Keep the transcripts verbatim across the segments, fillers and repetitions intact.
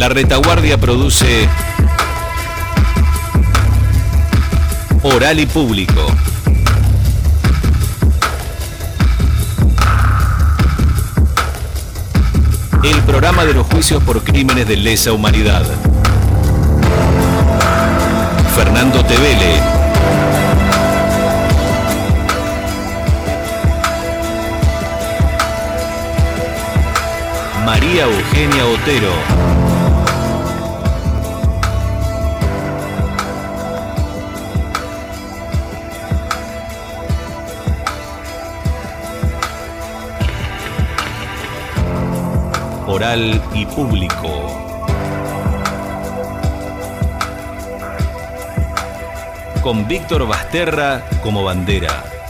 La Retaguardia produce Oral y Público. El programa de los juicios por crímenes de lesa humanidad. Fernando Tevele. María Eugenia Otero. Oral y Público. Con Víctor Basterra como bandera.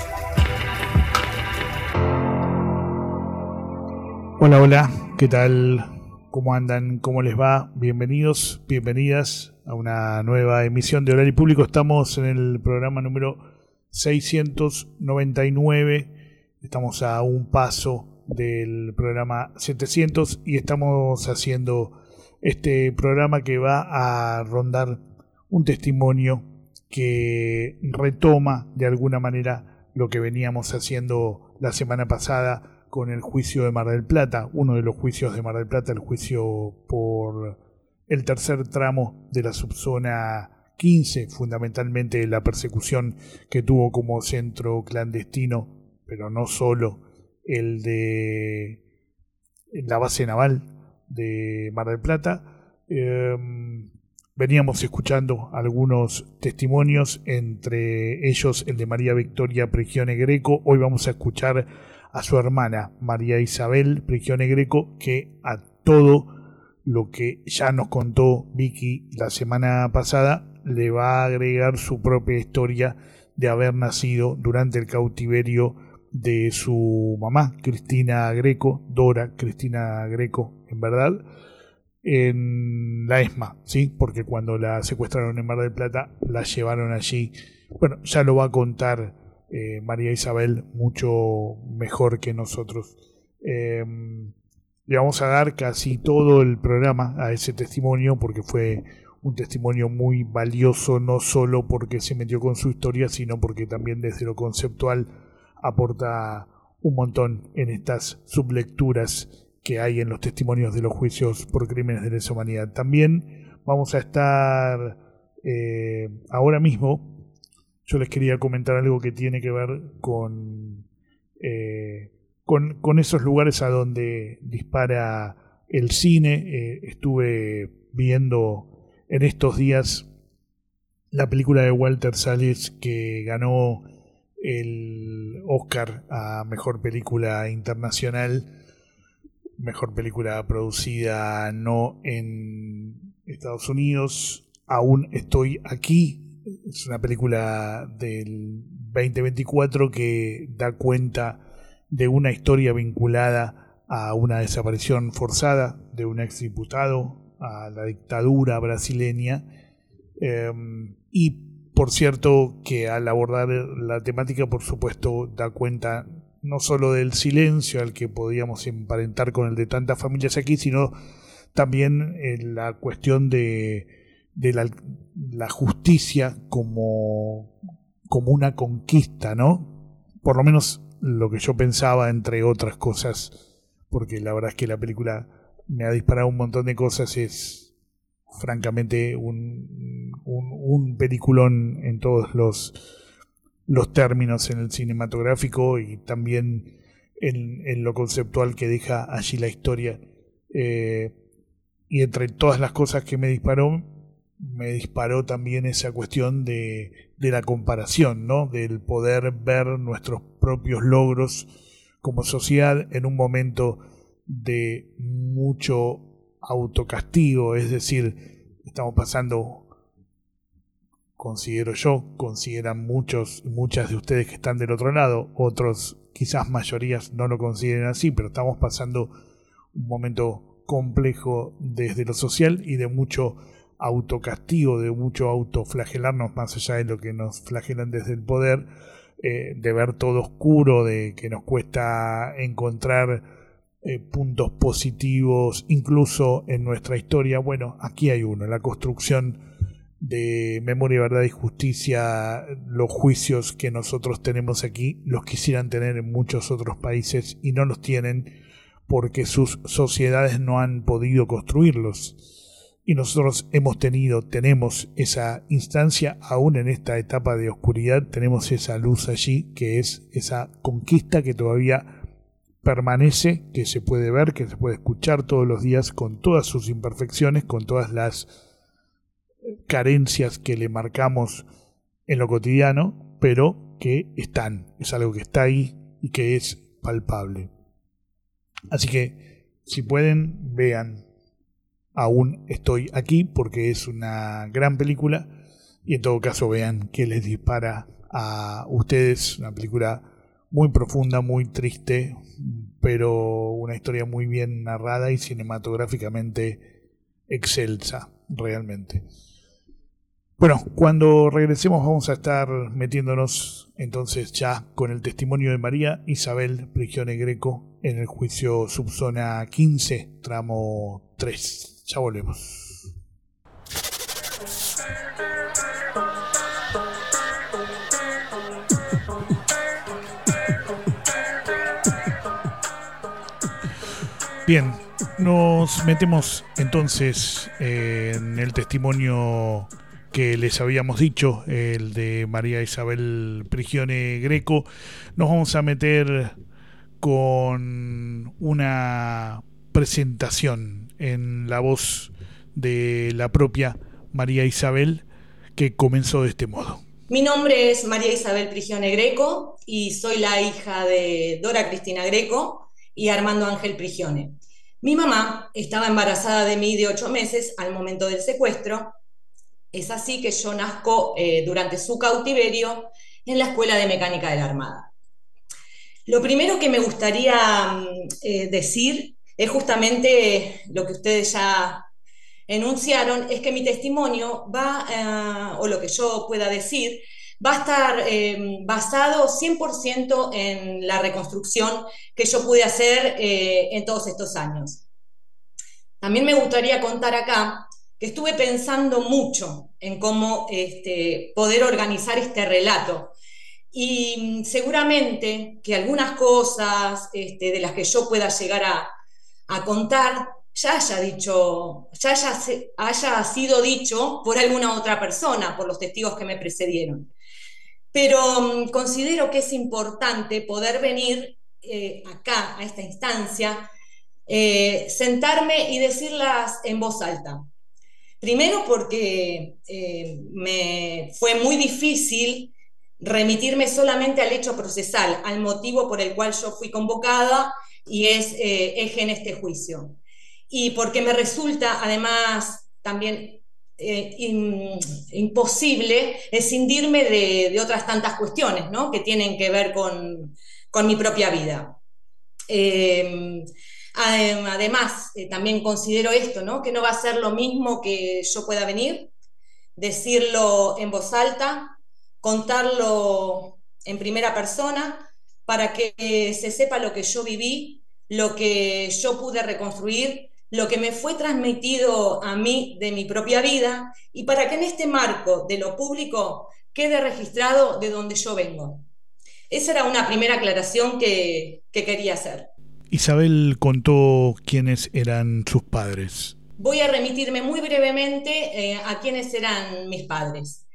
Hola, hola, ¿qué tal? ¿Cómo andan? ¿Cómo les va? Bienvenidos, bienvenidas a una nueva emisión de Oral y Público. Estamos en el programa número seiscientos noventa y nueve. Estamos a un paso del programa setecientos y estamos haciendo este programa que va a rondar un testimonio que retoma de alguna manera lo que veníamos haciendo la semana pasada con el juicio de Mar del Plata, uno de los juicios de Mar del Plata, el juicio por el tercer tramo de la subzona quince, fundamentalmente la persecución que tuvo como centro clandestino, pero no solo, el de la base naval de Mar del Plata. Eh, veníamos escuchando algunos testimonios, entre ellos el de María Victoria Prigione Greco. Hoy vamos a escuchar a su hermana María Isabel Prigione Greco, que a todo lo que ya nos contó Vicky la semana pasada le va a agregar su propia historia de haber nacido durante el cautiverio de su mamá, Cristina Greco, Dora Cristina Greco, en verdad, en la ESMA, ¿sí? Porque cuando la secuestraron en Mar del Plata, la llevaron allí. Bueno, ya lo va a contar eh, María Isabel mucho mejor que nosotros. Eh, le vamos a dar casi todo el programa a ese testimonio, porque fue un testimonio muy valioso, no solo porque se metió con su historia, sino porque también desde lo conceptual aporta un montón en estas sublecturas que hay en los testimonios de los juicios por crímenes de lesa humanidad. También vamos a estar eh, ahora mismo, yo les quería comentar algo que tiene que ver con, eh, con, con esos lugares a donde dispara el cine. Eh, estuve viendo en estos días la película de Walter Salles que ganó el Oscar a Mejor Película Internacional, Mejor Película Producida no en Estados Unidos, Aún Estoy Aquí. Es una película del veinte veinticuatro que da cuenta de una historia vinculada a una desaparición forzada de un exdiputado, a la dictadura brasileña, eh, y por cierto, que al abordar la temática, por supuesto, da cuenta no solo del silencio al que podíamos emparentar con el de tantas familias aquí, sino también en la cuestión de, de la, la justicia como, como una conquista, ¿no? Por lo menos lo que yo pensaba, entre otras cosas, porque la verdad es que la película me ha disparado un montón de cosas. Es francamente un, un, un peliculón en todos los, los términos, en el cinematográfico y también en, en lo conceptual que deja allí la historia. Eh, y entre todas las cosas que me disparó, me disparó también esa cuestión de, de la comparación, ¿no? Del poder ver nuestros propios logros como sociedad en un momento de mucho autocastigo, es decir, estamos pasando, considero yo, consideran muchos y muchas de ustedes que están del otro lado, otros quizás mayorías no lo consideren así, pero estamos pasando un momento complejo desde lo social y de mucho autocastigo, de mucho autoflagelarnos más allá de lo que nos flagelan desde el poder, eh, de ver todo oscuro, de que nos cuesta encontrar eh, puntos positivos, incluso en nuestra historia. Bueno, aquí hay uno, la construcción de Memoria, Verdad y Justicia. Los juicios que nosotros tenemos aquí los quisieran tener en muchos otros países y no los tienen porque sus sociedades no han podido construirlos. Y nosotros hemos tenido, tenemos esa instancia, aún en esta etapa de oscuridad, tenemos esa luz allí, que es esa conquista que todavía permanece, que se puede ver, que se puede escuchar todos los días, con todas sus imperfecciones, con todas las carencias que le marcamos en lo cotidiano, pero que están, es algo que está ahí y que es palpable. Así que, si pueden, vean Aún estoy aquí, porque es una gran película, y en todo caso vean qué les dispara a ustedes. Una película muy profunda, muy triste, pero una historia muy bien narrada y cinematográficamente excelsa, realmente. Bueno, cuando regresemos vamos a estar metiéndonos entonces ya con el testimonio de María Isabel Prigione Greco en el juicio Subzona quince, tramo tres. Ya volvemos. Bien, nos metemos entonces en el testimonio que les habíamos dicho, el de María Isabel Prigione Greco. Nos vamos a meter con una presentación en la voz de la propia María Isabel, que comenzó de este modo. Mi nombre es María Isabel Prigione Greco y soy la hija de Dora Cristina Greco y Armando Ángel Prigione. Mi mamá estaba embarazada de mí de ocho meses al momento del secuestro. Es así que yo nazco eh, durante su cautiverio en la Escuela de Mecánica de la Armada. Lo primero que me gustaría eh, decir es justamente lo que ustedes ya enunciaron, es que mi testimonio va, eh, o lo que yo pueda decir, va a estar eh, basado cien por ciento en la reconstrucción que yo pude hacer eh, en todos estos años. También me gustaría contar acá que estuve pensando mucho en cómo este, poder organizar este relato. Y seguramente que algunas cosas este, de las que yo pueda llegar a a contar, ya haya dicho, ya haya, haya sido dicho por alguna otra persona, por los testigos que me precedieron. Pero um, considero que es importante poder venir eh, acá, a esta instancia, eh, sentarme y decirlas en voz alta. Primero porque eh, me fue muy difícil remitirme solamente al hecho procesal, al motivo por el cual yo fui convocada y es eh, eje en este juicio. Y porque me resulta, además, también eh, in, imposible escindirme de, de otras tantas cuestiones, ¿no?, que tienen que ver con, con mi propia vida. Eh, además, eh, también considero esto, ¿no?, que no va a ser lo mismo que yo pueda venir, decirlo en voz alta, contarlo en primera persona, para que se sepa lo que yo viví, lo que yo pude reconstruir, lo que me fue transmitido a mí de mi propia vida, y para que en este marco de lo público quede registrado de donde yo vengo. Esa era una primera aclaración que, que quería hacer. Isabel contó quiénes eran sus padres. Voy a remitirme muy brevemente eh, a quiénes eran mis padres.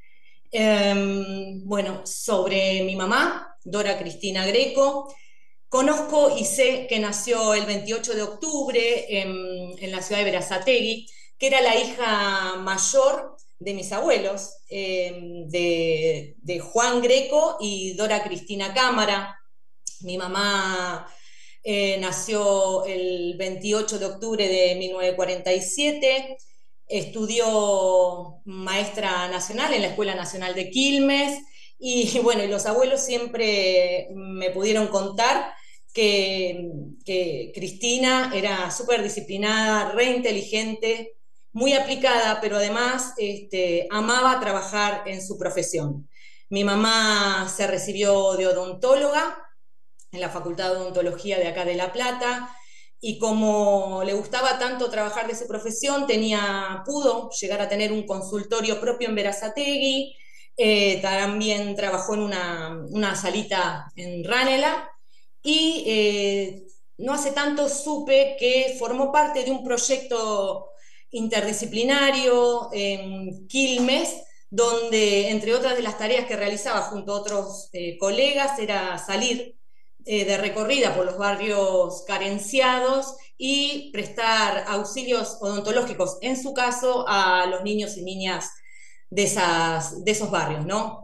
Eh, bueno, sobre mi mamá, Dora Cristina Greco, conozco y sé que nació el veintiocho de octubre en, en la ciudad de Berazategui, que era la hija mayor de mis abuelos, eh, de, de Juan Greco y Dora Cristina Cámara. Mi mamá eh, nació el veintiocho de octubre de mil novecientos cuarenta y siete, estudió maestra nacional en la Escuela Nacional de Quilmes, y bueno, y los abuelos siempre me pudieron contar que, que Cristina era súper disciplinada, re inteligente, muy aplicada, pero además este, amaba trabajar en su profesión. Mi mamá se recibió de odontóloga en la Facultad de Odontología de acá de La Plata, y como le gustaba tanto trabajar de su profesión, tenía, pudo llegar a tener un consultorio propio en Berazategui, eh, también trabajó en una, una salita en Ranela, y eh, no hace tanto supe que formó parte de un proyecto interdisciplinario en Quilmes, donde entre otras de las tareas que realizaba junto a otros eh, colegas era salir eh, de recorrida por los barrios carenciados y prestar auxilios odontológicos, en su caso, a los niños y niñas de, esas, de esos barrios, ¿no?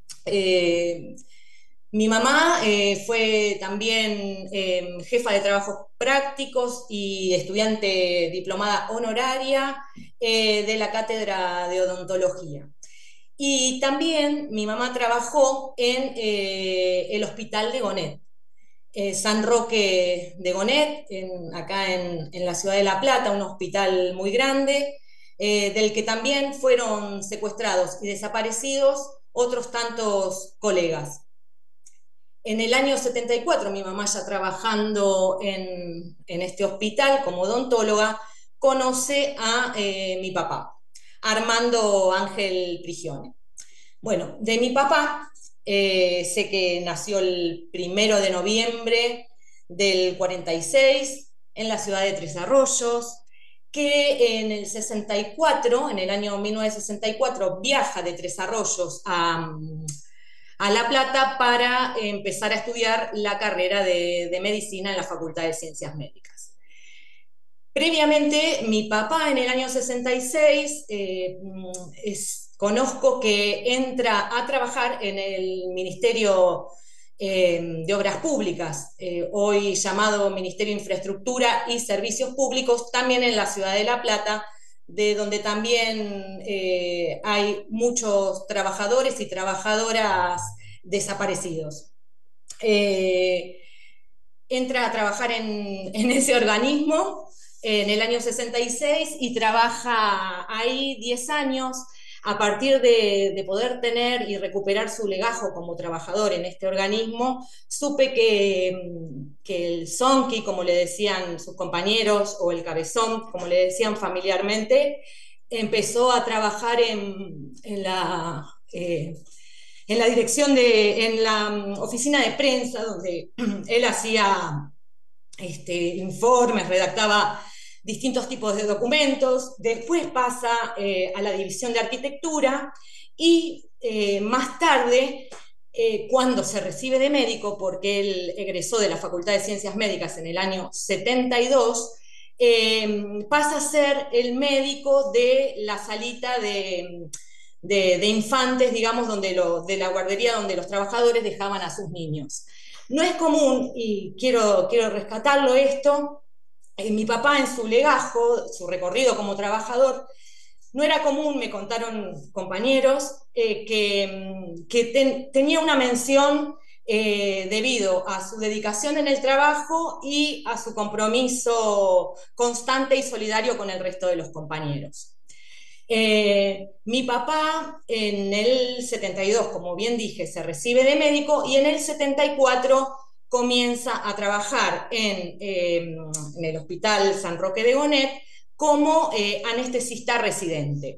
Eh, Mi mamá eh, fue también eh, jefa de trabajos prácticos y estudiante diplomada honoraria eh, de la Cátedra de Odontología. Y también mi mamá trabajó en eh, el Hospital de Gonet, eh, San Roque de Gonet, en, acá en, en, la ciudad de La Plata, un hospital muy grande, eh, del que también fueron secuestrados y desaparecidos otros tantos colegas. En el año setenta y cuatro, mi mamá ya trabajando en, en este hospital como odontóloga, conoce a eh, mi papá, Armando Ángel Prigione. Bueno, de mi papá, eh, sé que nació el primero de noviembre del cuarenta y seis en la ciudad de Tres Arroyos, que en el sesenta y cuatro, en el año mil novecientos sesenta y cuatro, viaja de Tres Arroyos a... a La Plata para empezar a estudiar la carrera de, de medicina en la Facultad de Ciencias Médicas. Previamente, mi papá en el año sesenta y seis, eh, es, conozco que entra a trabajar en el Ministerio eh, de Obras Públicas, eh, hoy llamado Ministerio de Infraestructura y Servicios Públicos, también en la ciudad de La Plata, de donde también eh, hay muchos trabajadores y trabajadoras desaparecidos. Eh, entra a trabajar en, en ese organismo en el año sesenta y seis y trabaja ahí diez años. A partir de, de poder tener y recuperar su legajo como trabajador en este organismo, supe que, que el zonqui, como le decían sus compañeros, o el cabezón, como le decían familiarmente, empezó a trabajar en, en, la, eh, en la dirección de, en la oficina de prensa, donde él hacía este, informes, redactaba distintos tipos de documentos. Después pasa eh, a la división de arquitectura y eh, más tarde, eh, cuando se recibe de médico, porque él egresó de la Facultad de Ciencias Médicas en el año setenta y dos, eh, pasa a ser el médico de la salita de, de, de infantes, digamos, donde lo, de la guardería donde los trabajadores dejaban a sus niños. No es común, y quiero, quiero rescatarlo esto, Eh, mi papá en su legajo, su recorrido como trabajador, no era común, me contaron compañeros, eh, que, que ten, tenía una mención eh, debido a su dedicación en el trabajo y a su compromiso constante y solidario con el resto de los compañeros. Eh, mi papá en el setenta y dos, como bien dije, se recibe de médico y en el setenta y cuatro comienza a trabajar en, eh, en el Hospital San Roque de Gonet como eh, anestesista residente.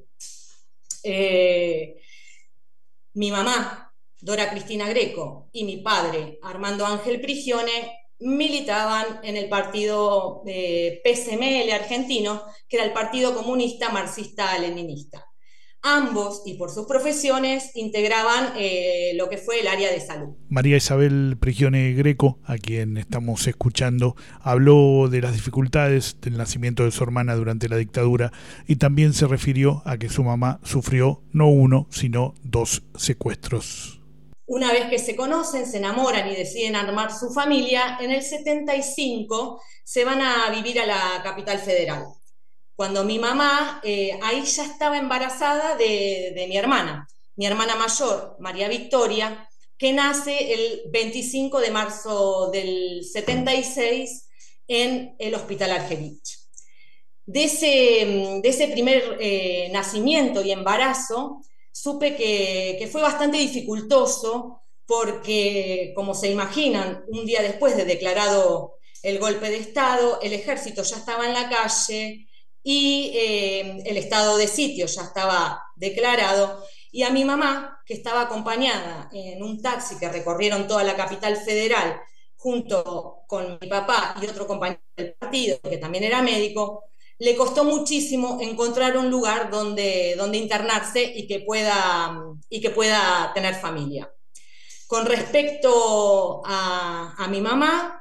Eh, mi mamá, Dora Cristina Greco, y mi padre, Armando Ángel Prigione, militaban en el partido eh, P C M L argentino, que era el Partido Comunista Marxista-Leninista. Ambos, y por sus profesiones, integraban eh, lo que fue el área de salud. María Isabel Prigione Greco, a quien estamos escuchando, habló de las dificultades del nacimiento de su hermana durante la dictadura y también se refirió a que su mamá sufrió no uno, sino dos secuestros. Una vez que se conocen, se enamoran y deciden armar su familia, en el setenta y cinco se van a vivir a la capital federal. Cuando mi mamá, eh, ahí ya estaba embarazada de, de mi hermana, mi hermana mayor, María Victoria, que nace el veinticinco de marzo del setenta y seis en el Hospital Argerich. De ese, de ese primer eh, nacimiento y embarazo, supe que, que fue bastante dificultoso porque, como se imaginan, un día después de declarado el golpe de Estado, el ejército ya estaba en la calle y eh, el estado de sitio ya estaba declarado, y a mi mamá, que estaba acompañada en un taxi que recorrieron toda la capital federal, junto con mi papá y otro compañero del partido, que también era médico, le costó muchísimo encontrar un lugar donde, donde internarse y que, pueda, y que pueda tener familia. Con respecto a, a mi mamá,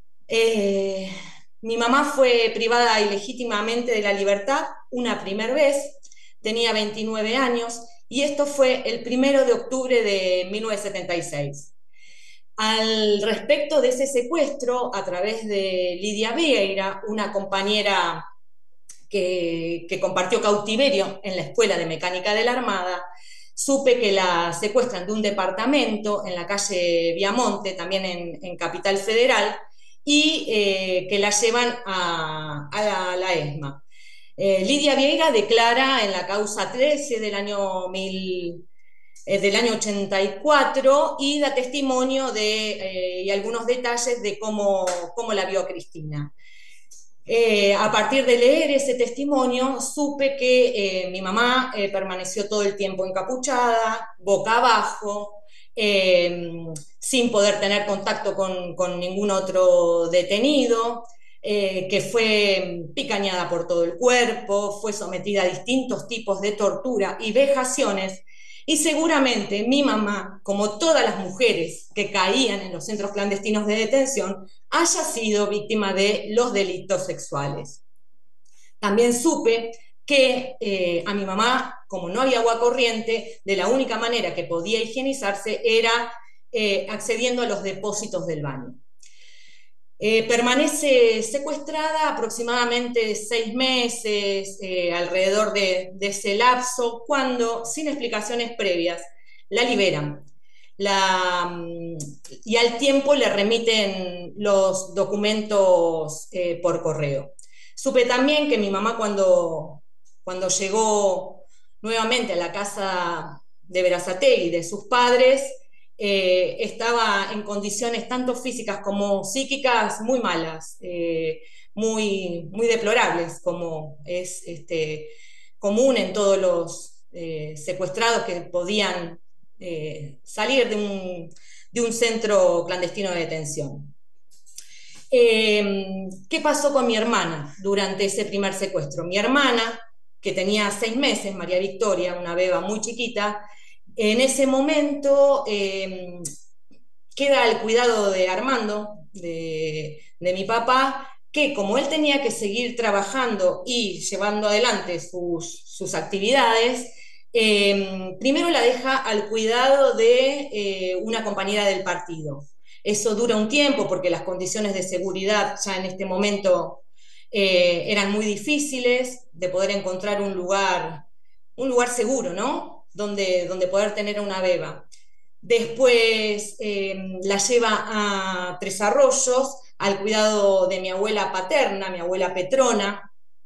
eh, mi mamá fue privada ilegítimamente de la libertad una primera vez, tenía veintinueve años, y esto fue el primero de octubre de mil novecientos setenta y seis. Al respecto de ese secuestro, a través de Lidia Vieira, una compañera que, que compartió cautiverio en la Escuela de Mecánica de la Armada, supe que la secuestran de un departamento en la calle Viamonte, también en, en Capital Federal, y eh, que la llevan a, a, la, a la ESMA. Eh, Lidia Vieira declara en la causa trece del año, mil, eh, del año ochenta y cuatro y da testimonio de, eh, y algunos detalles de cómo, cómo la vio Cristina. Eh, a partir de leer ese testimonio, supe que eh, mi mamá eh, permaneció todo el tiempo encapuchada, boca abajo, eh, sin poder tener contacto con, con ningún otro detenido, eh, que fue picañada por todo el cuerpo, fue sometida a distintos tipos de tortura y vejaciones, y seguramente mi mamá, como todas las mujeres que caían en los centros clandestinos de detención, haya sido víctima de los delitos sexuales. También supe que eh, a mi mamá, como no había agua corriente, de la única manera que podía higienizarse era eh, accediendo a los depósitos del baño. Eh, permanece secuestrada aproximadamente seis meses, eh, alrededor de, de ese lapso, cuando, sin explicaciones previas, la liberan. La, y al tiempo le remiten los documentos eh, por correo. Supe también que mi mamá, cuando, cuando llegó nuevamente a la casa de Berazategui, de sus padres, eh, estaba en condiciones tanto físicas como psíquicas muy malas, eh, muy, muy deplorables, como es este, común en todos los eh, secuestrados que podían Eh, salir de un, de un centro clandestino de detención. Eh, ¿Qué pasó con mi hermana durante ese primer secuestro? Mi hermana, que tenía seis meses, María Victoria, una beba muy chiquita, en ese momento eh, queda al cuidado de Armando, de, de mi papá, que como él tenía que seguir trabajando y llevando adelante sus, sus actividades, Eh, primero la deja al cuidado de eh, una compañera del partido. Eso dura un tiempo porque las condiciones de seguridad ya en este momento eh, eran muy difíciles de poder encontrar un lugar, un lugar seguro, ¿no? Donde, donde poder tener una beba. Después eh, la lleva a Tres Arroyos al cuidado de mi abuela paterna, mi abuela Petrona,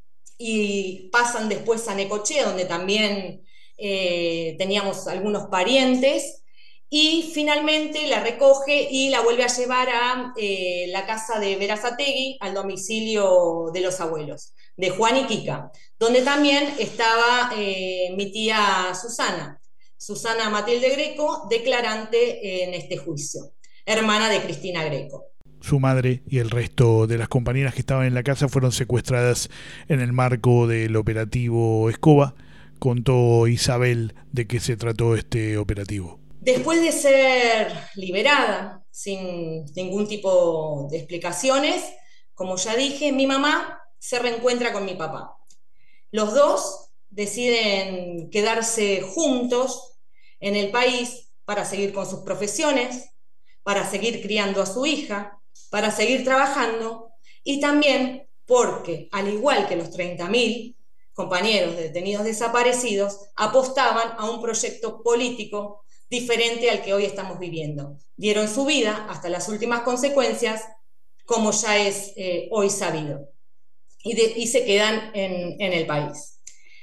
y pasan después a Necochea, donde también Eh, teníamos algunos parientes, y finalmente la recoge y la vuelve a llevar a eh, la casa de Berazategui, al domicilio de los abuelos, de Juan y Kika, donde también estaba eh, mi tía Susana, Susana Matilde Greco, declarante en este juicio, hermana de Cristina Greco. Su madre y el resto de las compañeras que estaban en la casa fueron secuestradas en el marco del operativo Escoba. Contó Isabel de qué se trató este operativo. Después de ser liberada, sin ningún tipo de explicaciones, como ya dije, mi mamá se reencuentra con mi papá. Los dos deciden quedarse juntos en el país para seguir con sus profesiones, para seguir criando a su hija, para seguir trabajando, y también porque, al igual que los treinta mil compañeros de detenidos desaparecidos, apostaban a un proyecto político diferente al que hoy estamos viviendo. Dieron su vida hasta las últimas consecuencias, como ya es eh, hoy sabido, y, de, y se quedan en, en el país.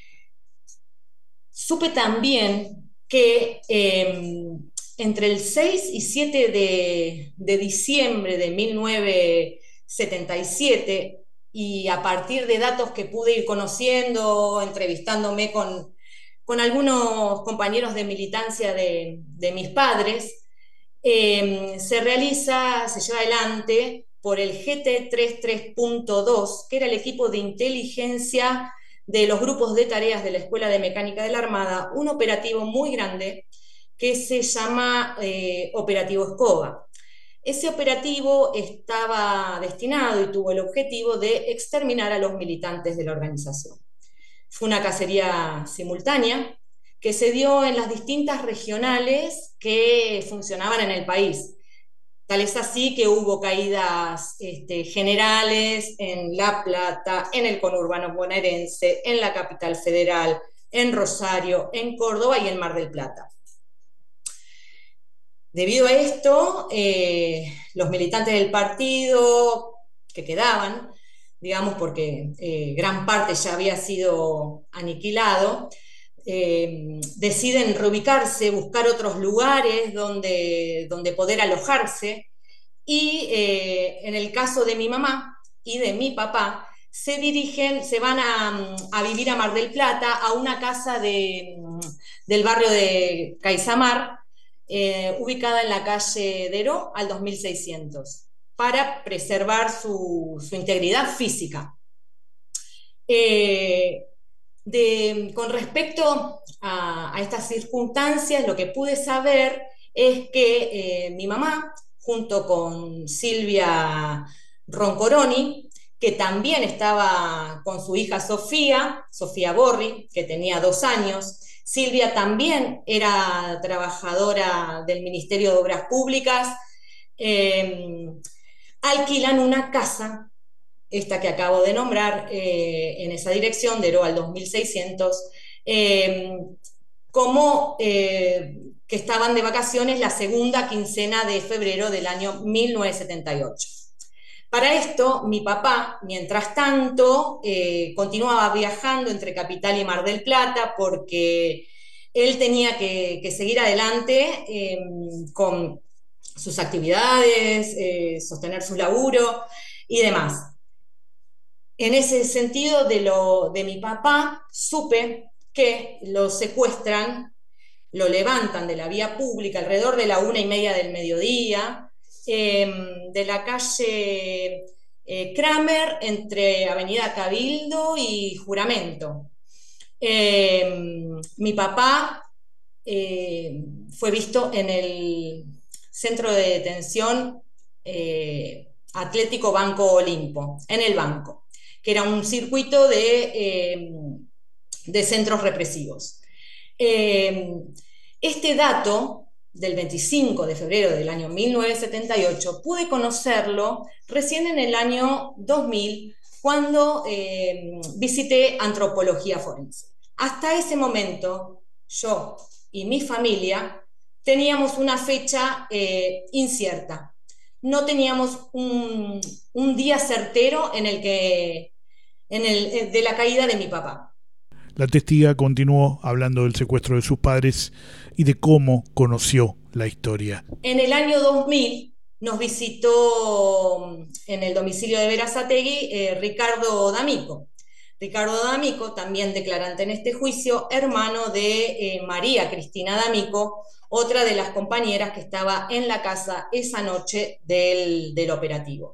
Supe también que eh, entre el seis y siete de, de diciembre de mil novecientos setenta y siete, y a partir de datos que pude ir conociendo, entrevistándome con, con algunos compañeros de militancia de, de mis padres, eh, se realiza, se lleva adelante por el G T treinta y tres punto dos, que era el equipo de inteligencia de los grupos de tareas de la Escuela de Mecánica de la Armada, un operativo muy grande que se llama eh, Operativo Escoba. Ese operativo estaba destinado y tuvo el objetivo de exterminar a los militantes de la organización. Fue una cacería simultánea que se dio en las distintas regionales que funcionaban en el país. Tal es así que hubo caídas este, generales en La Plata, en el conurbano bonaerense, en la capital federal, en Rosario, en Córdoba y en Mar del Plata. Debido a esto, eh, los militantes del partido que quedaban, digamos porque eh, gran parte ya había sido aniquilado, eh, deciden reubicarse, buscar otros lugares donde, donde poder alojarse, y eh, en el caso de mi mamá y de mi papá, se dirigen, se van a, a vivir a Mar del Plata, a una casa de, del barrio de Caizamar, Eh, ubicada en la calle Deró al dos mil seiscientos, para preservar su, su integridad física. Eh, de, con respecto a, a estas circunstancias, lo que pude saber es que eh, mi mamá, junto con Silvia Roncoroni, que también estaba con su hija Sofía, Sofía Borri, que tenía dos años. Silvia también era trabajadora del Ministerio de Obras Públicas. Eh, alquilan una casa, esta que acabo de nombrar, eh, en esa dirección, Deró al dos mil seiscientos, eh, como eh, que estaban de vacaciones la segunda quincena de febrero del año mil novecientos setenta y ocho. Para esto, mi papá, mientras tanto, eh, continuaba viajando entre Capital y Mar del Plata porque él tenía que, que seguir adelante eh, con sus actividades, eh, sostener su laburo y demás. En ese sentido, de, lo, de mi papá, supe que lo secuestran, lo levantan de la vía pública alrededor de la una y media del mediodía, Eh, de la calle eh, Kramer, entre Avenida Cabildo y Juramento. Eh, mi papá eh, fue visto en el centro de detención eh, Atlético Banco Olimpo, en el banco, que era un circuito de, eh, de centros represivos. Eh, este dato del veinticinco de febrero del año mil novecientos setenta y ocho, pude conocerlo recién en el año dos mil, cuando eh, visité antropología forense. Hasta ese momento, yo y mi familia teníamos una fecha eh, incierta. No teníamos un, un día certero en el que, en el, de la caída de mi papá. La testiga continuó hablando del secuestro de sus padres y de cómo conoció la historia. En el año dos mil nos visitó en el domicilio de Berazategui eh, Ricardo D'Amico. Ricardo D'Amico, también declarante en este juicio, hermano de eh, María Cristina D'Amico, otra de las compañeras que estaba en la casa esa noche del, del operativo.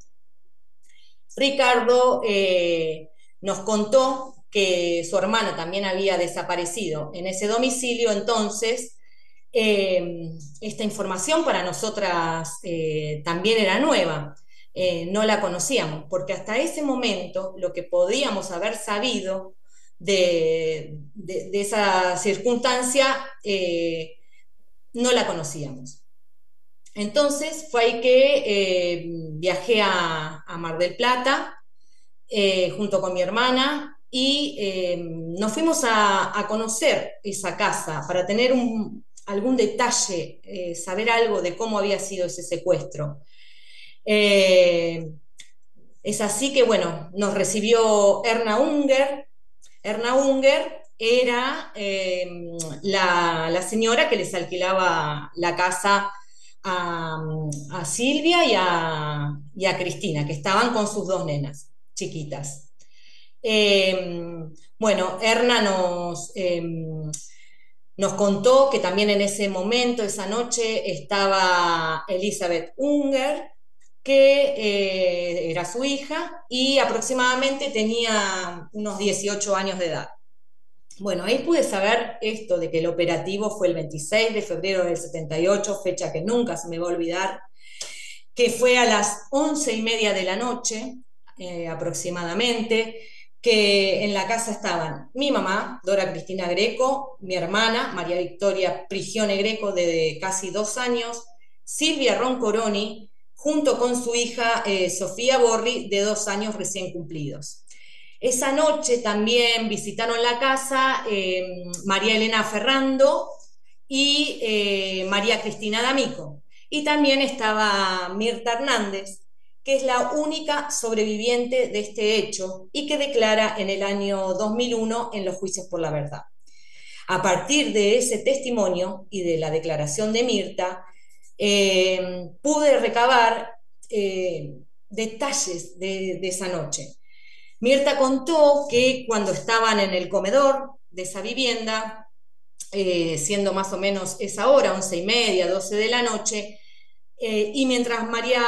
Ricardo eh, nos contó que su hermano también había desaparecido en ese domicilio. Entonces eh, esta información para nosotras eh, también era nueva, eh, no la conocíamos, porque hasta ese momento lo que podíamos haber sabido de, de, de esa circunstancia eh, no la conocíamos. Entonces fue ahí que eh, viajé a, a Mar del Plata eh, junto con mi hermana, y eh, nos fuimos a, a conocer esa casa para tener un, algún detalle, eh, saber algo de cómo había sido ese secuestro. Eh, es así que, bueno, nos recibió Erna Unger. Erna Unger era eh, la, la señora que les alquilaba la casa a, a Silvia y a, y a Cristina, que estaban con sus dos nenas chiquitas. Eh, bueno, Erna nos, eh, nos contó que también en ese momento, esa noche, estaba Elizabeth Unger, que eh, era su hija, y aproximadamente tenía unos dieciocho años de edad. Bueno, ahí pude saber esto de que el operativo fue el veintiséis de febrero del setenta y ocho, fecha que nunca se me va a olvidar, que fue a las once y media de la noche, eh, aproximadamente, que en la casa estaban mi mamá, Dora Cristina Greco, mi hermana, María Victoria Prigione Greco, de casi dos años, Silvia Roncoroni, junto con su hija eh, Sofía Borri, de dos años recién cumplidos. Esa noche también visitaron la casa eh, María Elena Ferrando y eh, María Cristina D'Amico. Y también estaba Mirta Hernández, que es la única sobreviviente de este hecho y que declara en el año dos mil uno en los juicios por la verdad. A partir de ese testimonio y de la declaración de Mirta, eh, pude recabar eh, detalles de, de esa noche. Mirta contó que cuando estaban en el comedor de esa vivienda, eh, siendo más o menos esa hora, once y media, doce de la noche, eh, y mientras María,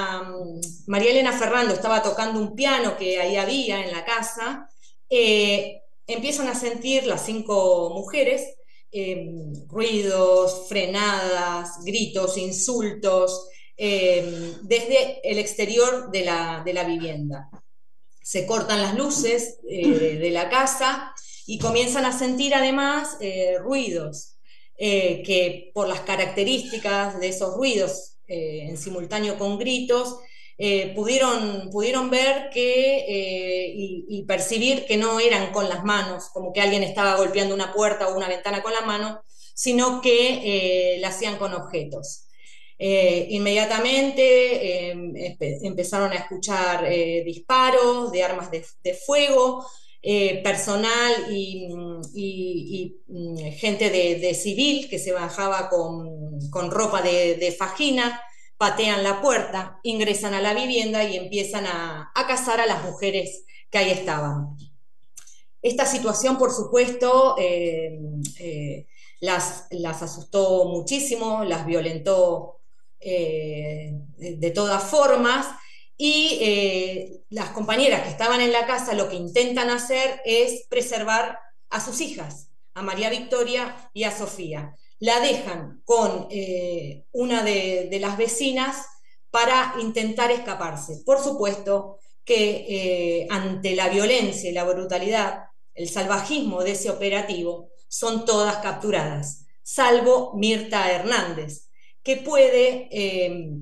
María Elena Ferrando estaba tocando un piano que ahí había en la casa, eh, empiezan a sentir las cinco mujeres eh, ruidos, frenadas, gritos, insultos, eh, desde el exterior de la, de la vivienda. Se cortan las luces eh, de la casa y comienzan a sentir además eh, ruidos eh, que por las características de esos ruidos eh, en simultáneo con gritos eh, pudieron, pudieron ver que, eh, y, y percibir que no eran con las manos, como que alguien estaba golpeando una puerta o una ventana con la mano, sino que eh, la hacían con objetos. Eh, inmediatamente eh, empezaron a escuchar eh, disparos de armas de, de fuego, eh, personal y, y, y gente de, de civil que se bajaba con, con ropa de, de fajina, patean la puerta, ingresan a la vivienda y empiezan a, a cazar a las mujeres que ahí estaban. Esta situación, por supuesto, eh, eh, las, las asustó muchísimo, las violentó Eh, de, de todas formas, y eh, las compañeras que estaban en la casa lo que intentan hacer es preservar a sus hijas, a María Victoria y a Sofía. La dejan con eh, una de, de las vecinas para intentar escaparse. Por supuesto que eh, ante la violencia y la brutalidad, el salvajismo de ese operativo, son todas capturadas, salvo Mirta Hernández, que puede eh,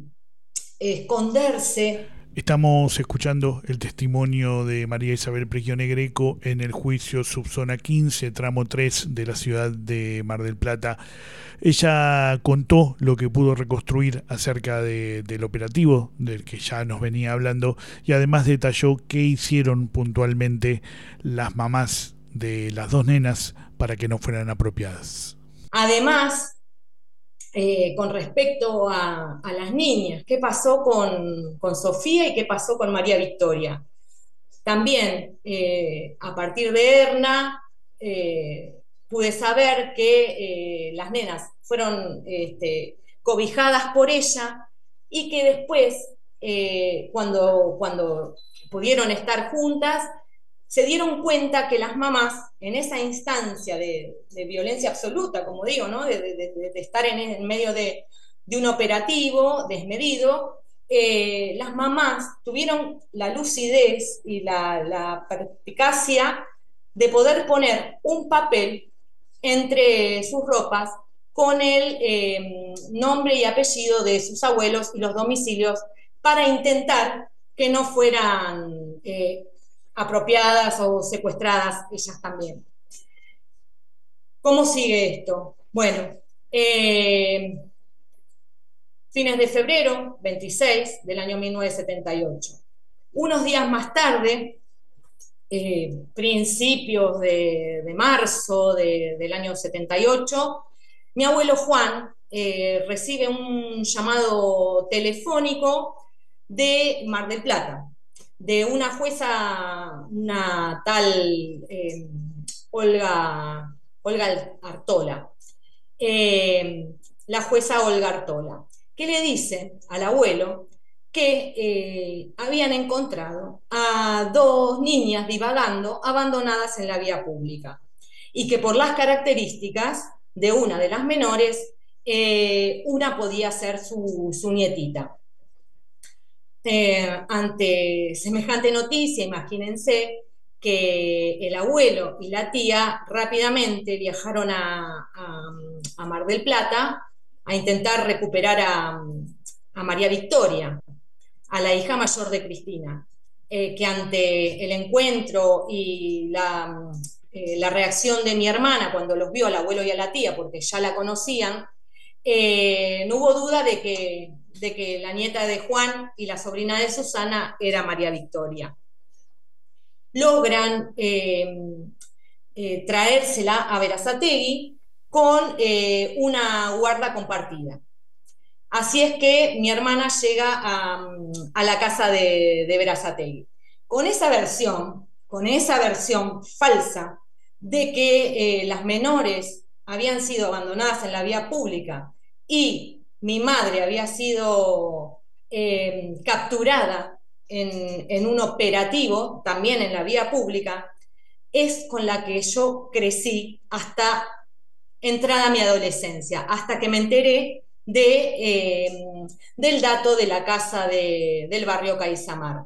esconderse. Estamos escuchando el testimonio de María Isabel Prigione Greco en el juicio Subzona quince, tramo tres de la ciudad de Mar del Plata. Ella contó lo que pudo reconstruir acerca de, del operativo del que ya nos venía hablando, y además detalló qué hicieron puntualmente las mamás de las dos nenas para que no fueran apropiadas. Además, Eh, con respecto a, a las niñas, qué pasó con, con Sofía y qué pasó con María Victoria. También, eh, a partir de Erna, eh, pude saber que eh, las nenas fueron este, cobijadas por ella y que después, eh, cuando, cuando pudieron estar juntas, se dieron cuenta que las mamás, en esa instancia de, de violencia absoluta, como digo, ¿no? de, de, de, de estar en, en medio de, de un operativo desmedido, eh, las mamás tuvieron la lucidez y la, la perspicacia de poder poner un papel entre sus ropas con el eh, nombre y apellido de sus abuelos y los domicilios para intentar que no fueran eh, apropiadas o secuestradas ellas también. ¿Cómo sigue esto? Bueno, eh, fines de febrero, veintiséis del año mil novecientos setenta y ocho. Unos días más tarde, eh, principios de, de marzo de, del año setenta y ocho, mi abuelo Juan eh, recibe un llamado telefónico de Mar del Plata, de una jueza, una tal eh, Olga, Olga Artola, eh, la jueza Olga Artola, que le dice al abuelo que eh, habían encontrado a dos niñas divagando abandonadas en la vía pública y que por las características de una de las menores, eh, una podía ser su, su nietita. Eh, ante semejante noticia, imagínense que el abuelo y la tía rápidamente viajaron a, a, a Mar del Plata a intentar recuperar a, a María Victoria, a la hija mayor de Cristina, eh, que ante el encuentro y la, eh, la reacción de mi hermana cuando los vio al abuelo y a la tía, porque ya la conocían, eh, no hubo duda de que, de que la nieta de Juan y la sobrina de Susana era María Victoria. Logran eh, eh, traérsela a Berazategui con eh, una guarda compartida. Así es que mi hermana llega a, a la casa de, de Berazategui. Con esa versión, con esa versión falsa de que eh, las menores habían sido abandonadas en la vía pública y mi madre había sido eh, capturada en, en un operativo, también en la vía pública, es con la que yo crecí hasta entrada mi adolescencia, hasta que me enteré de, eh, del dato de la casa de, del barrio Caisamar.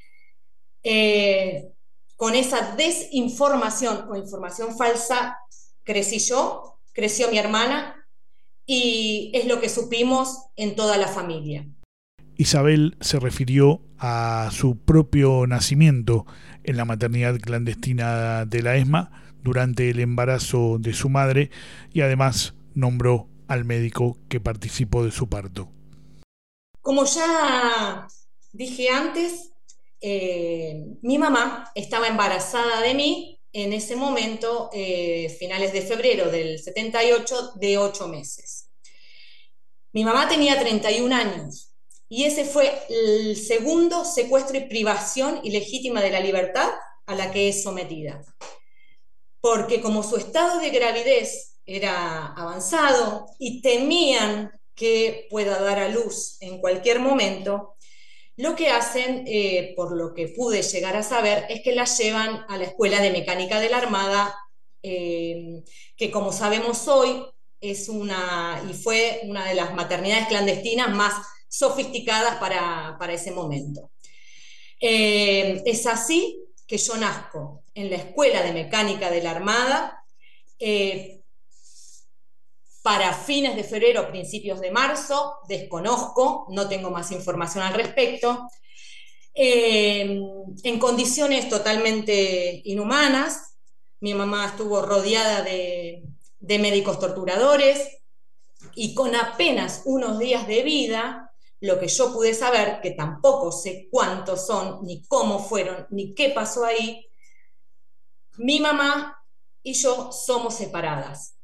Eh, con esa desinformación o información falsa crecí yo, creció mi hermana y es lo que supimos en toda la familia. Isabel se refirió a su propio nacimiento en la maternidad clandestina de la ESMA durante el embarazo de su madre y además nombró al médico que participó de su parto. Como ya dije antes, eh, mi mamá estaba embarazada de mí en ese momento, eh, finales de febrero del setenta y ocho, de ocho meses. Mi mamá tenía treinta y un años y ese fue el segundo secuestro y privación ilegítima de la libertad a la que es sometida. Porque como su estado de gravidez era avanzado y temían que pueda dar a luz en cualquier momento, lo que hacen, eh, por lo que pude llegar a saber, es que la llevan a la Escuela de Mecánica de la Armada, eh, que como sabemos hoy es una, y fue una de las maternidades clandestinas más sofisticadas para, para ese momento. Eh, es así que yo nazco en la Escuela de Mecánica de la Armada, eh, para fines de febrero, principios de marzo, desconozco, no tengo más información al respecto, eh, en condiciones totalmente inhumanas. Mi mamá estuvo rodeada de, de médicos torturadores y con apenas unos días de vida, lo que yo pude saber, que tampoco sé cuántos son, ni cómo fueron, ni qué pasó ahí, mi mamá y yo somos separadas.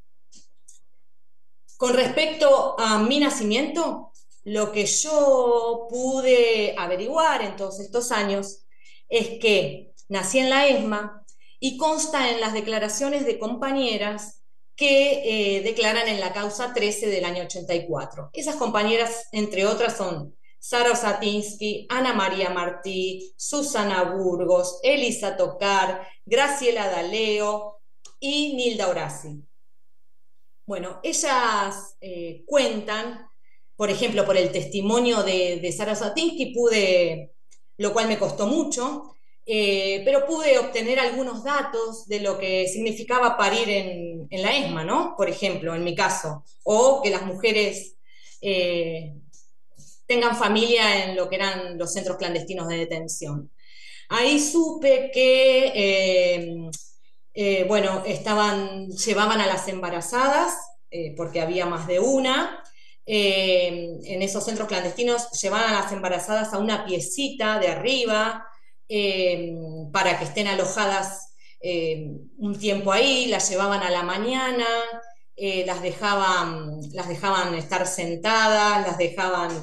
Con respecto a mi nacimiento, lo que yo pude averiguar en todos estos años es que nací en la ESMA y consta en las declaraciones de compañeras que eh, declaran en la causa trece del año ochenta y cuatro. Esas compañeras, entre otras, son Sara Osatinsky, Ana María Martí, Susana Burgos, Elisa Tocar, Graciela D'Aleo y Nilda Orasi. Bueno, ellas eh, cuentan, por ejemplo, por el testimonio de, de Sara Osatinsky, pude, lo cual me costó mucho, eh, pero pude obtener algunos datos de lo que significaba parir en, en la ESMA, ¿no? Por ejemplo, en mi caso, o que las mujeres eh, tengan familia en lo que eran los centros clandestinos de detención. Ahí supe que... Eh, Eh, bueno, estaban, llevaban a las embarazadas, eh, porque había más de una, eh, en esos centros clandestinos llevaban a las embarazadas a una piecita de arriba, eh, para que estén alojadas eh, un tiempo ahí, las llevaban a la mañana, eh, las, dejaban, las dejaban estar sentadas, las dejaban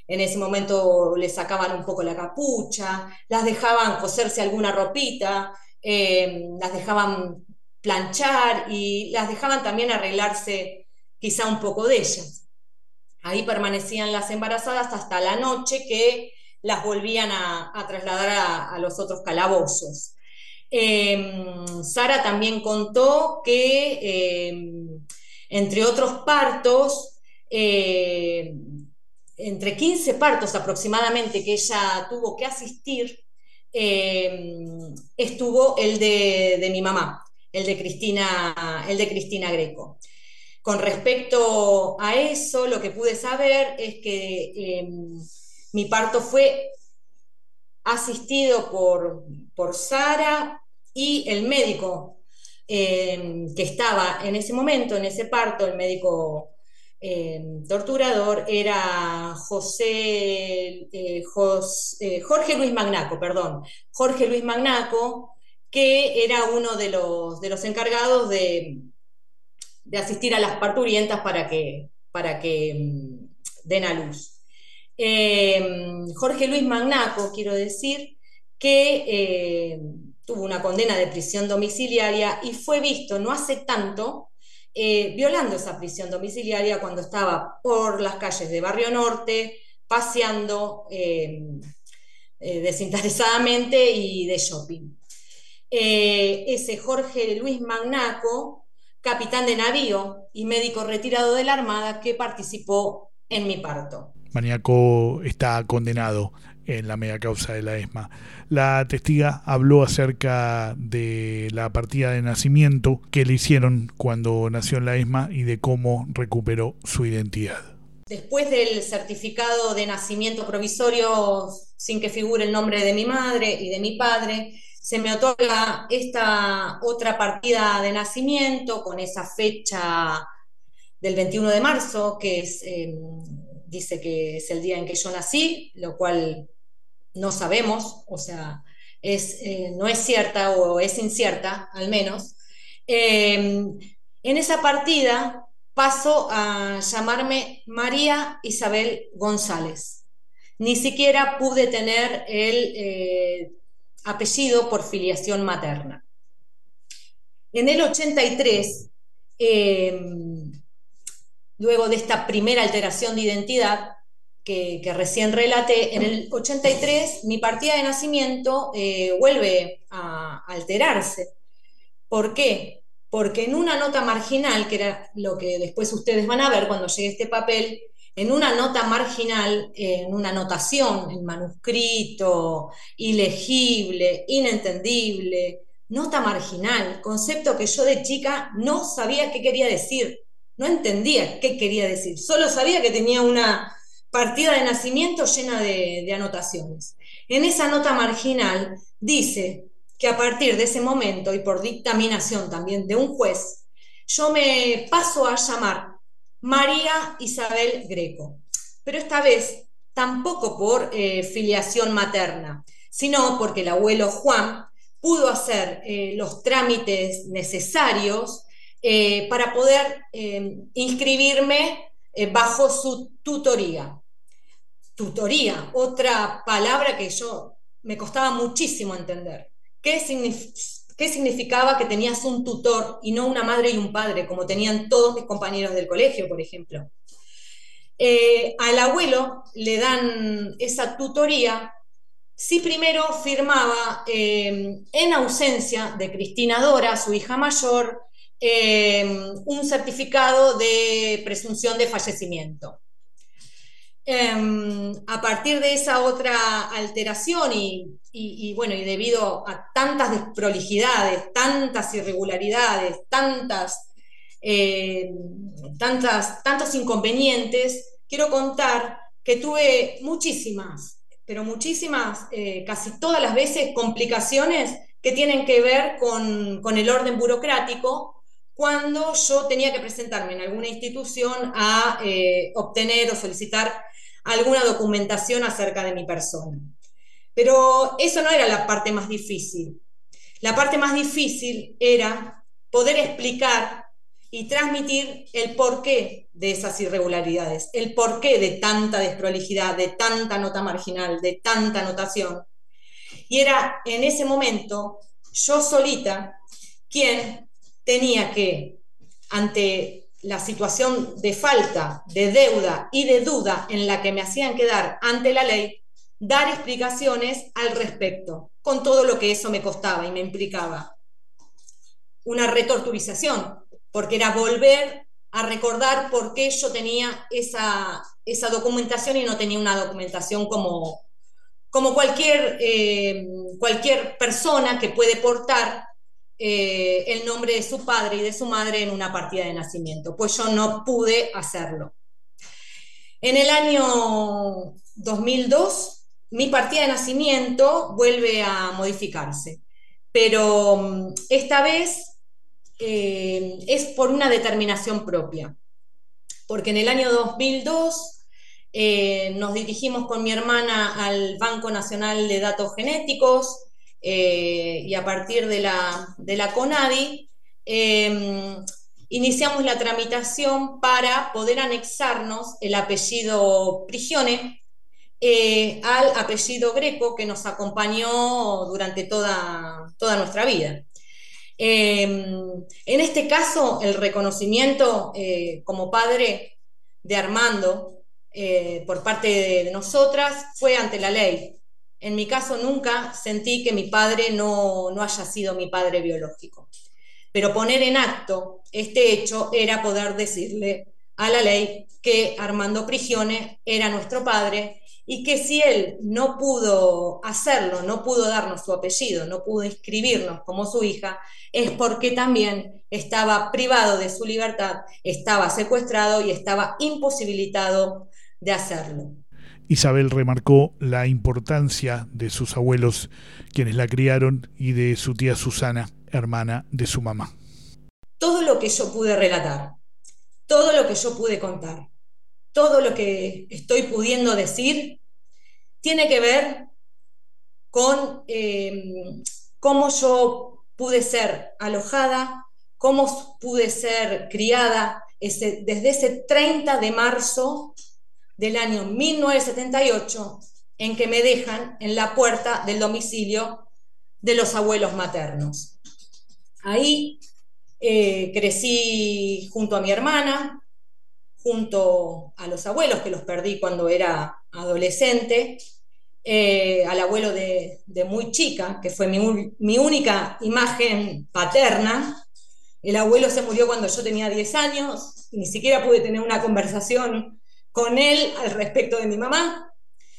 En ese momento le sacaban un poco la capucha, las dejaban coserse alguna ropita, eh, las dejaban planchar y las dejaban también arreglarse quizá un poco de ellas. Ahí permanecían las embarazadas hasta la noche que las volvían a, a trasladar a, a los otros calabozos. Eh, Sara también contó que, eh, entre otros partos, eh, entre quince partos aproximadamente que ella tuvo que asistir, eh, estuvo el de, de mi mamá, el de Cristina, el de Cristina Greco. Con respecto a eso, lo que pude saber es que eh, mi parto fue asistido por, por Sara y el médico eh, que estaba en ese momento, en ese parto, el médico eh, torturador, era José, eh, Jos, eh, Jorge Luis Magnaco, perdón, Jorge Luis Magnaco, que era uno de los, de los encargados de, de asistir a las parturientas para que, para que um, den a luz. Eh, Jorge Luis Magnaco, quiero decir, que eh, tuvo una condena de prisión domiciliaria y fue visto no hace tanto eh, violando esa prisión domiciliaria cuando estaba por las calles de Barrio Norte, paseando eh, eh, desinteresadamente y de shopping. Eh, ese Jorge Luis Magnaco, capitán de navío y médico retirado de la Armada, que participó en mi parto. Magnaco está condenado en la mega causa de la ESMA. La testiga habló acerca de la partida de nacimiento que le hicieron cuando nació en la ESMA y de cómo recuperó su identidad. Después del certificado de nacimiento provisorio, sin que figure el nombre de mi madre y de mi padre, se me otorga esta otra partida de nacimiento con esa fecha del veintiuno de marzo, que es, eh, dice que es el día en que yo nací, lo cual no sabemos, o sea, es, eh, no es cierta o es incierta, al menos. Eh, en esa partida paso a llamarme María Isabel González. Ni siquiera pude tener el eh, apellido por filiación materna. En el ochenta y tres, eh, luego de esta primera alteración de identidad que, que recién relaté, en el ochenta y tres mi partida de nacimiento eh, vuelve a alterarse. ¿Por qué? Porque en una nota marginal, que era lo que después ustedes van a ver cuando llegue este papel, en una nota marginal, en una anotación, en manuscrito, ilegible, inentendible, nota marginal, concepto que yo de chica no sabía qué quería decir, no entendía qué quería decir, solo sabía que tenía una partida de nacimiento llena de, de anotaciones. En esa nota marginal dice que a partir de ese momento, y por dictaminación también de un juez, yo me paso a llamar María Isabel Greco, pero esta vez tampoco por eh, filiación materna, sino porque el abuelo Juan pudo hacer eh, los trámites necesarios eh, para poder eh, inscribirme eh, bajo su tutoría. Tutoría, otra palabra que yo me costaba muchísimo entender. ¿Qué, signif- ¿Qué significaba que tenías un tutor y no una madre y un padre, como tenían todos mis compañeros del colegio, por ejemplo? Eh, al abuelo le dan esa tutoría si primero firmaba, eh, en ausencia de Cristina Dora, su hija mayor, eh, un certificado de presunción de fallecimiento. Eh, a partir de esa otra alteración y, y, y, bueno, y debido a tantas desprolijidades, tantas irregularidades, tantas, eh, tantas, tantos inconvenientes, quiero contar que tuve muchísimas, pero muchísimas, eh, casi todas las veces, complicaciones que tienen que ver con, con el orden burocrático, cuando yo tenía que presentarme en alguna institución a eh, obtener o solicitar alguna documentación acerca de mi persona. Pero eso no era la parte más difícil. La parte más difícil era poder explicar y transmitir el porqué de esas irregularidades, el porqué de tanta desprolijidad, de tanta nota marginal, de tanta anotación. Y era en ese momento yo solita quien tenía que, ante la situación de falta, de deuda y de duda en la que me hacían quedar ante la ley, dar explicaciones al respecto, con todo lo que eso me costaba y me implicaba. Una retorturización, porque era volver a recordar por qué yo tenía esa, esa documentación y no tenía una documentación como, como cualquier, eh, cualquier persona que puede portar eh, el nombre de su padre y de su madre en una partida de nacimiento, pues yo no pude hacerlo. En el año dos mil dos, mi partida de nacimiento vuelve a modificarse, pero esta vez eh, es por una determinación propia, porque en el año dos mil dos eh, nos dirigimos con mi hermana al Banco Nacional de Datos Genéticos eh, y a partir de la, de la CONADI eh, iniciamos la tramitación para poder anexarnos el apellido Prigione eh, al apellido Greco que nos acompañó durante toda, toda nuestra vida. Eh, en este caso, el reconocimiento eh, como padre de Armando eh, por parte de, de nosotras fue ante la ley. En mi caso nunca sentí que mi padre no, no haya sido mi padre biológico. Pero poner en acto este hecho era poder decirle a la ley que Armando Prigione era nuestro padre y que si él no pudo hacerlo, no pudo darnos su apellido, no pudo inscribirnos como su hija, es porque también estaba privado de su libertad, estaba secuestrado y estaba imposibilitado de hacerlo. Isabel remarcó la importancia de sus abuelos, quienes la criaron, y de su tía Susana, hermana de su mamá. Todo lo que yo pude relatar, todo lo que yo pude contar, todo lo que estoy pudiendo decir, tiene que ver con eh, cómo yo pude ser alojada, cómo pude ser criada ese, desde ese treinta de marzo del año mil novecientos setenta y ocho, en que me dejan en la puerta del domicilio de los abuelos maternos. Ahí eh, crecí junto a mi hermana, junto a los abuelos, que los perdí cuando era adolescente, eh, al abuelo de, de muy chica, que fue mi, mi única imagen paterna. El abuelo se murió cuando yo tenía diez años, y ni siquiera pude tener una conversación con él al respecto de mi mamá.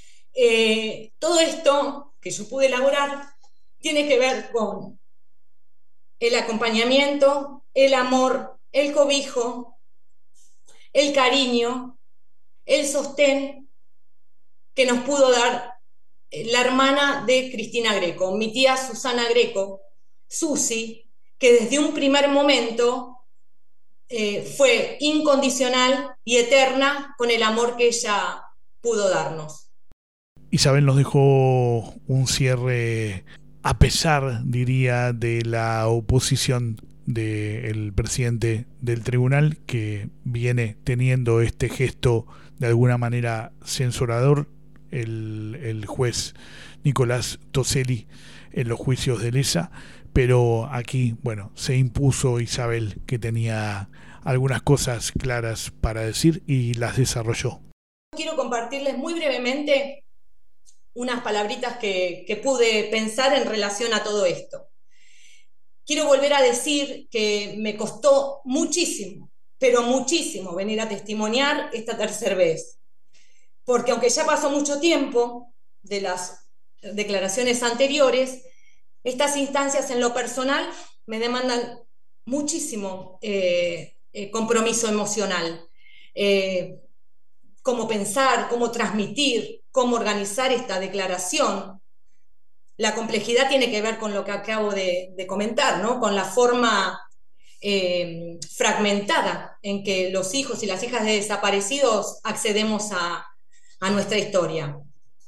Eh, todo esto que yo pude elaborar tiene que ver con el acompañamiento, el amor, el cobijo, el cariño, el sostén que nos pudo dar la hermana de Cristina Greco, mi tía Susana Greco, Susi, que desde un primer momento eh, fue incondicional y eterna con el amor que ella pudo darnos. Isabel nos dejó un cierre, a pesar, diría, de la oposición del presidente del tribunal, que viene teniendo este gesto de alguna manera censurador, el, el juez Nicolás Toselli, en los juicios de Lesa, pero aquí, bueno, se impuso Isabel, que tenía algunas cosas claras para decir y las desarrolló. Quiero compartirles muy brevemente unas palabritas que, que pude pensar en relación a todo esto. Quiero volver a decir que me costó muchísimo, pero muchísimo, venir a testimoniar esta tercera vez. Porque aunque ya pasó mucho tiempo de las declaraciones anteriores, estas instancias en lo personal me demandan muchísimo eh, eh, compromiso emocional. Eh, cómo pensar, cómo transmitir, cómo organizar esta declaración. La complejidad tiene que ver con lo que acabo de, de comentar, ¿no? Con la forma eh, fragmentada en que los hijos y las hijas de desaparecidos accedemos a, a nuestra historia.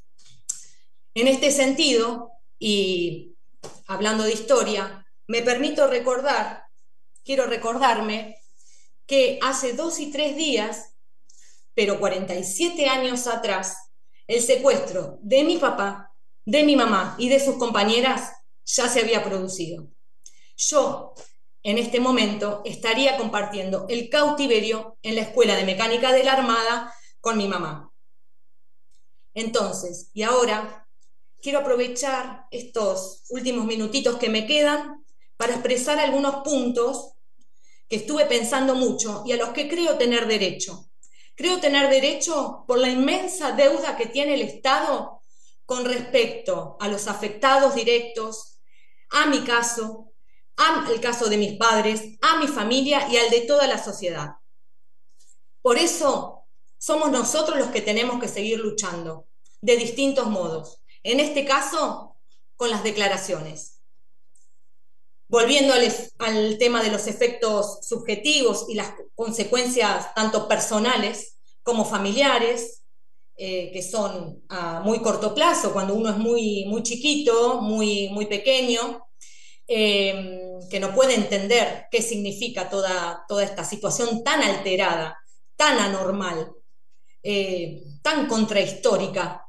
En este sentido, y hablando de historia, me permito recordar, quiero recordarme que hace dos y tres días, pero cuarenta y siete años atrás, el secuestro de mi papá, de mi mamá y de sus compañeras ya se había producido. Yo, en este momento, estaría compartiendo el cautiverio en la Escuela de Mecánica de la Armada con mi mamá. Entonces, y ahora, quiero aprovechar estos últimos minutitos que me quedan para expresar algunos puntos que estuve pensando mucho y a los que creo tener derecho. Creo tener derecho por la inmensa deuda que tiene el Estado con respecto a los afectados directos, a mi caso, al caso de mis padres, a mi familia y al de toda la sociedad. Por eso somos nosotros los que tenemos que seguir luchando, de distintos modos. En este caso, con las declaraciones. Volviendo al, al tema de los efectos subjetivos y las consecuencias tanto personales como familiares, eh, que son a muy corto plazo, cuando uno es muy, muy chiquito, muy, muy pequeño, eh, que no puede entender qué significa toda, toda esta situación tan alterada, tan anormal, eh, tan contrahistórica.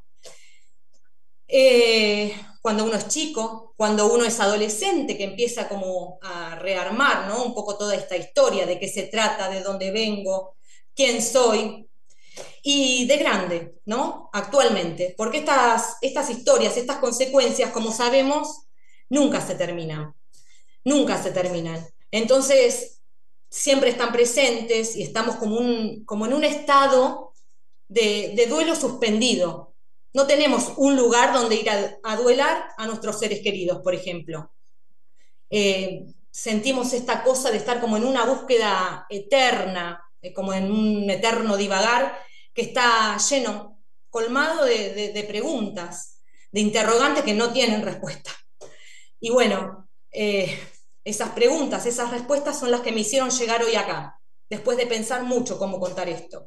Eh, cuando uno es chico, cuando uno es adolescente, que empieza como a rearmar, ¿no? Un poco toda esta historia de qué se trata, de dónde vengo, quién soy, y de grande, ¿no? Actualmente, porque estas, estas historias, estas consecuencias, como sabemos, nunca se terminan, nunca se terminan. Entonces, siempre están presentes y estamos como, un, como en un estado de, de duelo suspendido. No tenemos un lugar donde ir a, a duelar a nuestros seres queridos, por ejemplo. Eh, sentimos esta cosa de estar como en una búsqueda eterna, eh, como en un eterno divagar que está lleno, colmado de, de, de preguntas, de interrogantes que no tienen respuesta. Y bueno, eh, esas preguntas, esas respuestas son las que me hicieron llegar hoy acá, después de pensar mucho cómo contar esto.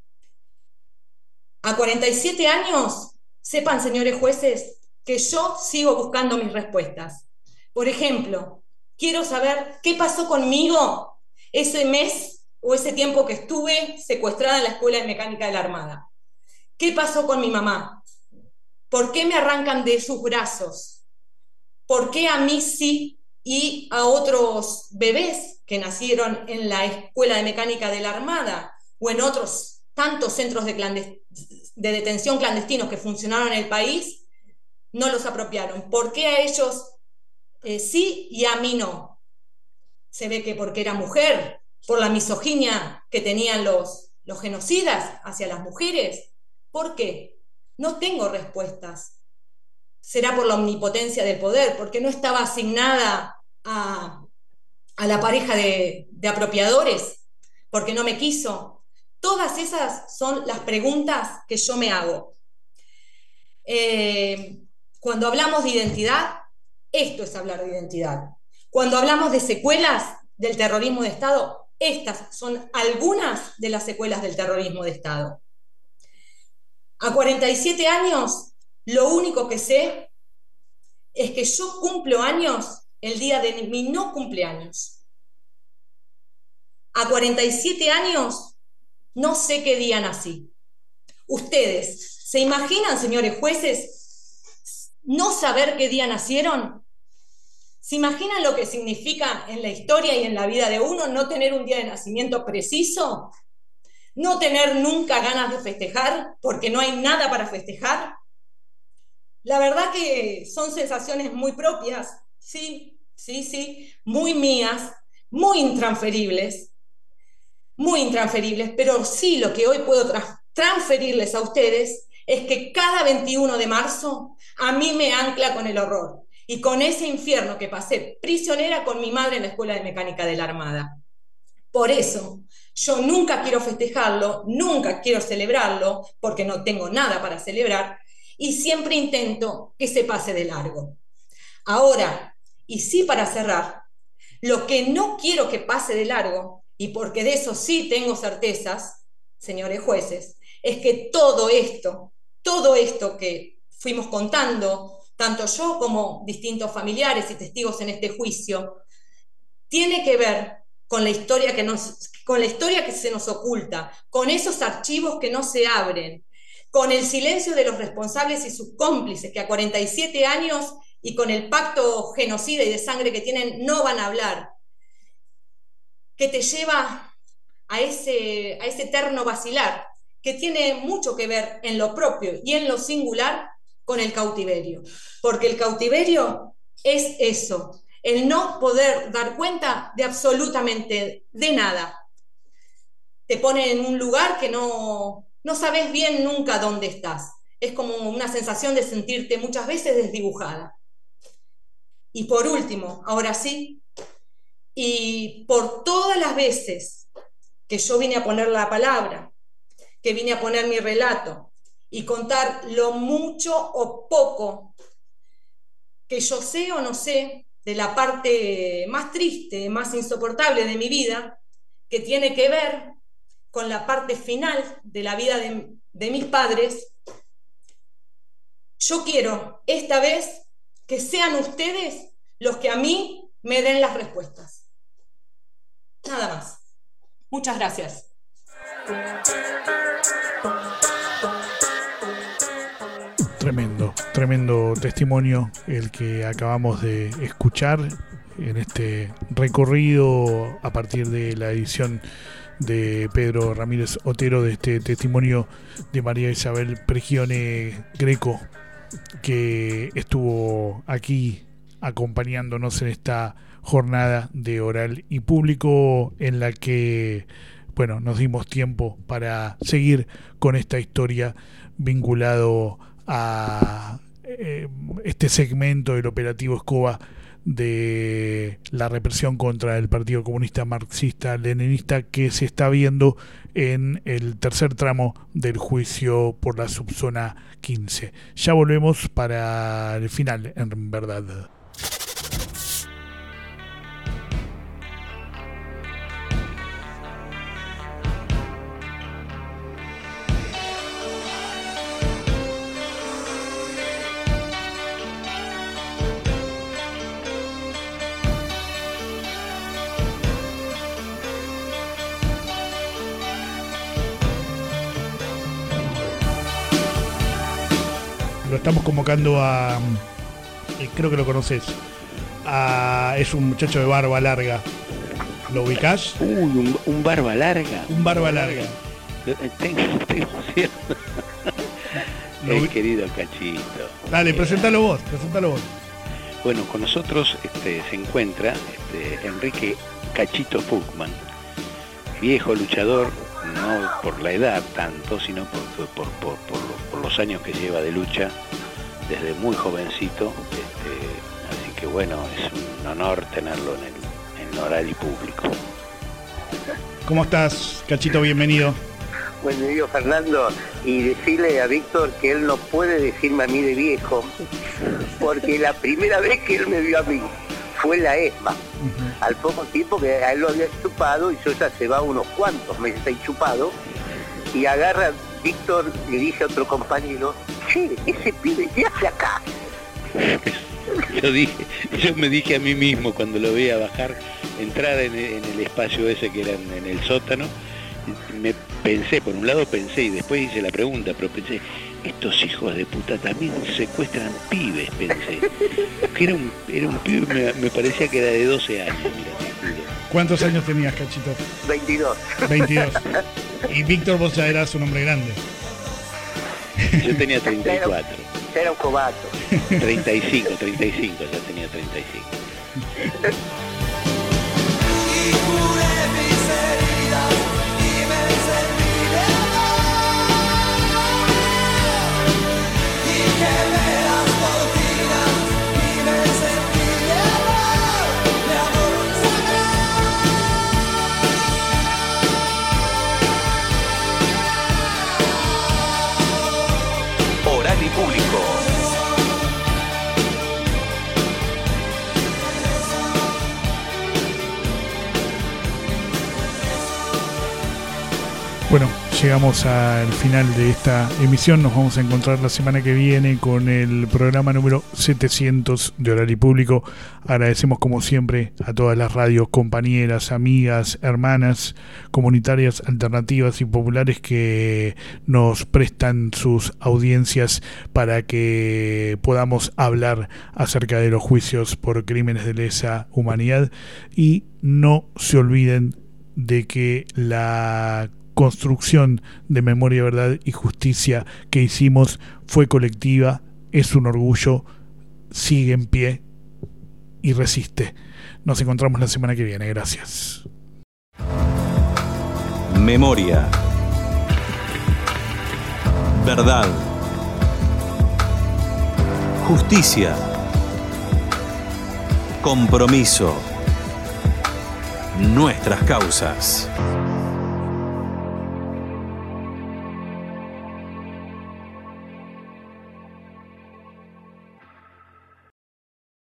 A cuarenta y siete años, sepan, señores jueces, que yo sigo buscando mis respuestas. Por ejemplo, quiero saber qué pasó conmigo ese mes o ese tiempo que estuve secuestrada en la Escuela de Mecánica de la Armada. ¿Qué pasó con mi mamá? ¿Por qué me arrancan de sus brazos? ¿Por qué a mí sí y a otros bebés que nacieron en la Escuela de Mecánica de la Armada o en otros tantos centros de, de detención clandestinos que funcionaron en el país, no los apropiaron? ¿Por qué a ellos eh, sí y a mí no? Se ve que porque era mujer, por la misoginia que tenían los, los genocidas hacia las mujeres. ¿Por qué? No tengo respuestas. Será por la omnipotencia del poder, porque no estaba asignada a, a la pareja de, de apropiadores, porque no me quiso. Todas esas son las preguntas que yo me hago. Eh, cuando hablamos de identidad, esto es hablar de identidad. Cuando hablamos de secuelas del terrorismo de Estado, estas son algunas de las secuelas del terrorismo de Estado. A cuarenta y siete años, lo único que sé es que yo cumplo años el día de mi no cumpleaños. A cuarenta y siete años, no sé qué día nací. ¿Ustedes se imaginan, señores jueces, no saber qué día nacieron? ¿Se imaginan lo que significa en la historia y en la vida de uno no tener un día de nacimiento preciso? ¿No tener nunca ganas de festejar porque no hay nada para festejar? La verdad que son sensaciones muy propias, sí, sí, sí, muy mías, muy intransferibles, muy intransferibles, pero sí lo que hoy puedo tra- transferirles a ustedes es que cada veintiuno de marzo a mí me ancla con el horror y con ese infierno que pasé prisionera con mi madre en la Escuela de Mecánica de la Armada. Por eso, yo nunca quiero festejarlo, nunca quiero celebrarlo, porque no tengo nada para celebrar, y siempre intento que se pase de largo. Ahora, y sí para cerrar, lo que no quiero que pase de largo, y porque de eso sí tengo certezas, señores jueces, es que todo esto, todo esto que fuimos contando, tanto yo como distintos familiares y testigos en este juicio, tiene que ver con la historia que nos, con la historia que se nos oculta, con esos archivos que no se abren, con el silencio de los responsables y sus cómplices que a cuarenta y siete años y con el pacto genocida y de sangre que tienen no van a hablar, que te lleva a ese, a ese eterno vacilar, que tiene mucho que ver en lo propio y en lo singular con el cautiverio, porque el cautiverio es eso, el no poder dar cuenta de absolutamente de nada. Te pone en un lugar que no, no sabes bien nunca dónde estás. Es como una sensación de sentirte muchas veces desdibujada. Y por último, ahora sí, y por todas las veces que yo vine a poner la palabra, que vine a poner mi relato y contar lo mucho o poco que yo sé o no sé de la parte más triste, más insoportable de mi vida, que tiene que ver con la parte final de la vida de, de mis padres, yo quiero esta vez que sean ustedes los que a mí me den las respuestas. Nada más. Muchas gracias. Tremendo, tremendo testimonio el que acabamos de escuchar en este recorrido a partir de la edición de Pedro Ramírez Otero de este testimonio de María Isabel Prigione Greco, que estuvo aquí acompañándonos en esta jornada de oral y público en la que, bueno, nos dimos tiempo para seguir con esta historia vinculado a eh, este segmento del operativo Escoba de la represión contra el Partido Comunista Marxista-Leninista que se está viendo en el tercer tramo del juicio por la subzona quince. Ya volvemos para el final, en verdad. Lo estamos convocando a, eh, creo que lo conoces, a, es un muchacho de barba larga. ¿Lo ubicás? Uy, un, un barba larga. Un barba larga. Tengo, tengo cierto. El querido Cachito. Dale, presentalo vos, presentalo vos. Bueno, con nosotros este, se encuentra este, Enrique Cachito Puchman, viejo luchador, no por la edad tanto, sino por, por, por, por, los, por los años que lleva de lucha desde muy jovencito. Este, así que bueno, es un honor tenerlo en el, en oral y público. ¿Cómo estás, Cachito? Bienvenido. Bueno, digo, Fernando, y decirle a Víctor que él no puede decirme a mí de viejo, porque la primera vez que él me vio a mí fue en la ESMA. Uh-huh. Al poco tiempo que a él lo había chupado y yo ya se va unos cuantos meses ahí chupado, y agarra Víctor, le dice a otro compañero, che, ese pibe, ¿qué hace acá? Yo dije, yo me dije a mí mismo cuando lo veía bajar, entrar en el, en el espacio ese que era en, en el sótano, me pensé, por un lado pensé y después hice la pregunta, pero pensé, estos hijos de puta también secuestran pibes, pensé. Que era un, era un pibe, me, me parecía que era de doce años, mira, te juro. ¿Cuántos años tenías, Cachito? veintidós. veintidós. Y Víctor, vos ya eras un hombre grande. Yo tenía treinta y cuatro. Era, era un cobato. treinta y cinco, treinta y cinco, ya tenía treinta y cinco. Bueno, llegamos al final de esta emisión. Nos vamos a encontrar la semana que viene con el programa número setecientos de Oral y Público. Agradecemos como siempre a todas las radios, compañeras, amigas, hermanas, comunitarias, alternativas y populares que nos prestan sus audiencias para que podamos hablar acerca de los juicios por crímenes de lesa humanidad. Y no se olviden de que la construcción de memoria, verdad y justicia que hicimos fue colectiva, es un orgullo, sigue en pie y resiste. Nos encontramos la semana que viene. Gracias. Memoria. Verdad. Justicia. Compromiso. Nuestras causas.